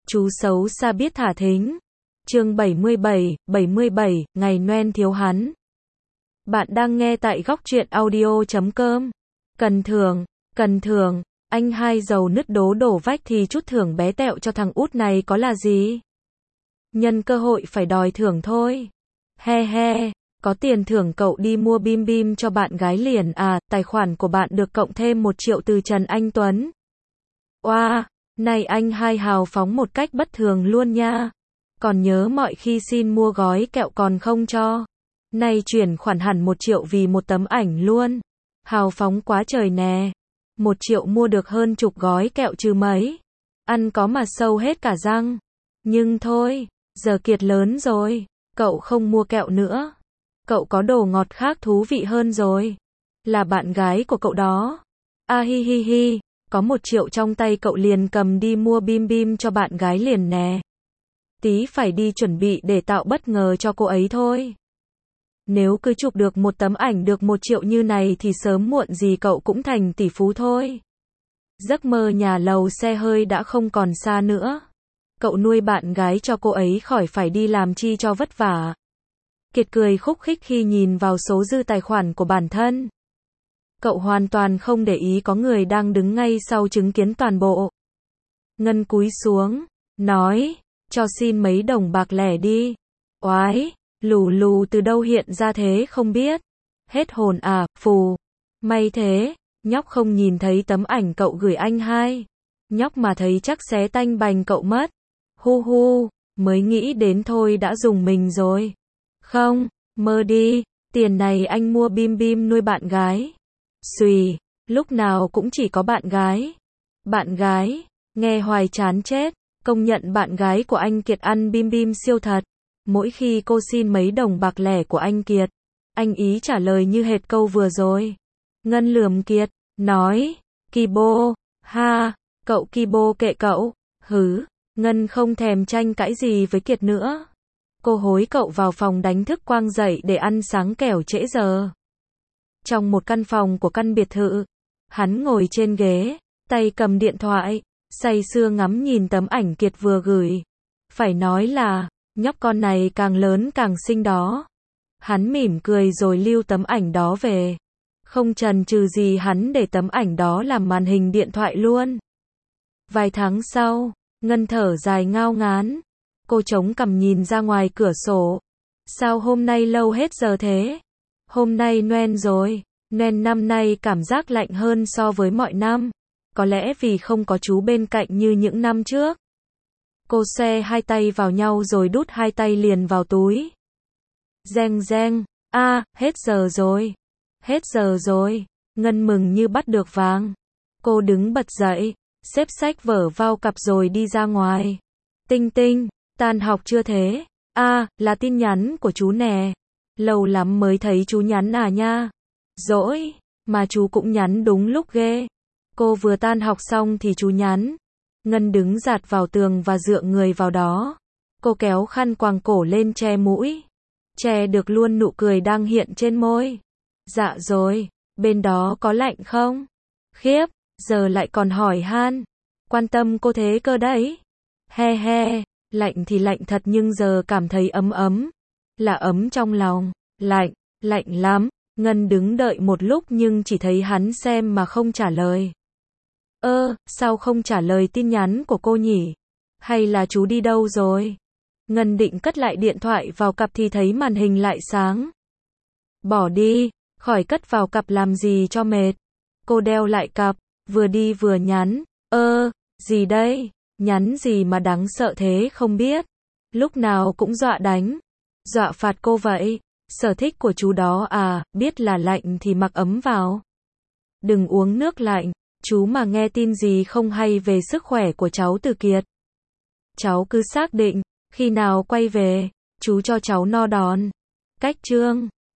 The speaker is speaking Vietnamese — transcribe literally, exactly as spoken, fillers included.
Chú xấu xa biết thả thính. Chương bảy mươi bảy, bảy mươi bảy, ngày Noel thiếu hắn. Bạn đang nghe tại góc truyện audio chấm com. Cần thưởng, cần thưởng, anh hai dầu nứt đố đổ vách thì chút thưởng bé tẹo cho thằng út này có là gì? Nhân cơ hội phải đòi thưởng thôi. He he, có tiền thưởng cậu đi mua bim bim cho bạn gái liền à, tài khoản của bạn được cộng thêm một triệu từ Trần Anh Tuấn. Oa, wow, này anh hai hào phóng một cách bất thường luôn nha. Còn nhớ mọi khi xin mua gói kẹo còn không cho. Nay chuyển khoản hẳn một triệu vì một tấm ảnh luôn. Hào phóng quá trời nè. Một triệu mua được hơn chục gói kẹo chứ mấy. Ăn có mà sâu hết cả răng. Nhưng thôi, giờ Kiệt lớn rồi. Cậu không mua kẹo nữa. Cậu có đồ ngọt khác thú vị hơn rồi. Là bạn gái của cậu đó. A hi hi hi, có một triệu trong tay cậu liền cầm đi mua bim bim cho bạn gái liền nè. Tí phải đi chuẩn bị để tạo bất ngờ cho cô ấy thôi. Nếu cứ chụp được một tấm ảnh được một triệu như này thì sớm muộn gì cậu cũng thành tỷ phú thôi. Giấc mơ nhà lầu xe hơi đã không còn xa nữa. Cậu nuôi bạn gái cho cô ấy khỏi phải đi làm chi cho vất vả. Kiệt cười khúc khích khi nhìn vào số dư tài khoản của bản thân. Cậu hoàn toàn không để ý có người đang đứng ngay sau chứng kiến toàn bộ. Ngân cúi xuống, nói, cho xin mấy đồng bạc lẻ đi. Oái, lù lù từ đâu hiện ra thế không biết. Hết hồn à, phù. May thế, nhóc không nhìn thấy tấm ảnh cậu gửi anh hai. Nhóc mà thấy chắc xé tanh bành cậu mất. Hu hu, mới nghĩ đến thôi đã dùng mình rồi. Không, mơ đi, tiền này anh mua bim bim nuôi bạn gái. Xùy, lúc nào cũng chỉ có bạn gái. Bạn gái, nghe hoài chán chết. Công nhận bạn gái của anh Kiệt ăn bim bim siêu thật. Mỗi khi cô xin mấy đồng bạc lẻ của anh Kiệt, anh ý trả lời như hệt câu vừa rồi. Ngân lườm Kiệt, nói, Kibo, ha, cậu Kibo kệ cậu, hứ, Ngân không thèm tranh cãi gì với Kiệt nữa. Cô hối cậu vào phòng đánh thức Quang dậy để ăn sáng kẻo trễ giờ. Trong một căn phòng của căn biệt thự, hắn ngồi trên ghế, tay cầm điện thoại, say sưa ngắm nhìn tấm ảnh Kiệt vừa gửi. Phải nói là, nhóc con này càng lớn càng xinh đó. Hắn mỉm cười rồi lưu tấm ảnh đó về. Không chần chừ gì hắn để tấm ảnh đó làm màn hình điện thoại luôn. Vài tháng sau, Ngân thở dài ngao ngán. Cô chống cằm nhìn ra ngoài cửa sổ. Sao hôm nay lâu hết giờ thế? Hôm nay Noel rồi. Noel năm nay cảm giác lạnh hơn so với mọi năm. Có lẽ vì không có chú bên cạnh như những năm trước. Cô xoe hai tay vào nhau rồi đút hai tay liền vào túi. Reng reng, a, à, hết giờ rồi. Hết giờ rồi. Ngân mừng như bắt được vàng. Cô đứng bật dậy, xếp sách vở vào cặp rồi đi ra ngoài. Tinh tinh, tan học chưa thế? A, à, là tin nhắn của chú nè. Lâu lắm mới thấy chú nhắn à nha. Dỗi, mà chú cũng nhắn đúng lúc ghê. Cô vừa tan học xong thì chú nhắn. Ngân đứng dạt vào tường và dựa người vào đó. Cô kéo khăn quàng cổ lên che mũi. Che được luôn nụ cười đang hiện trên môi. Dạ rồi, bên đó có lạnh không? Khiếp, giờ lại còn hỏi han. Quan tâm cô thế cơ đấy. He he, lạnh thì lạnh thật nhưng giờ cảm thấy ấm ấm. Là ấm trong lòng. Lạnh, lạnh lắm. Ngân đứng đợi một lúc nhưng chỉ thấy hắn xem mà không trả lời. Ơ, sao không trả lời tin nhắn của cô nhỉ? Hay là chú đi đâu rồi? Ngân định cất lại điện thoại vào cặp thì thấy màn hình lại sáng. Bỏ đi, khỏi cất vào cặp làm gì cho mệt. Cô đeo lại cặp, vừa đi vừa nhắn. Ơ, gì đây? Nhắn gì mà đáng sợ thế không biết. Lúc nào cũng dọa đánh. Dọa phạt cô vậy. Sở thích của chú đó à, biết là lạnh thì mặc ấm vào. Đừng uống nước lạnh. Chú mà nghe tin gì không hay về sức khỏe của cháu từ Kiệt. Cháu cứ xác định, khi nào quay về, chú cho cháu no đòn. Cách chương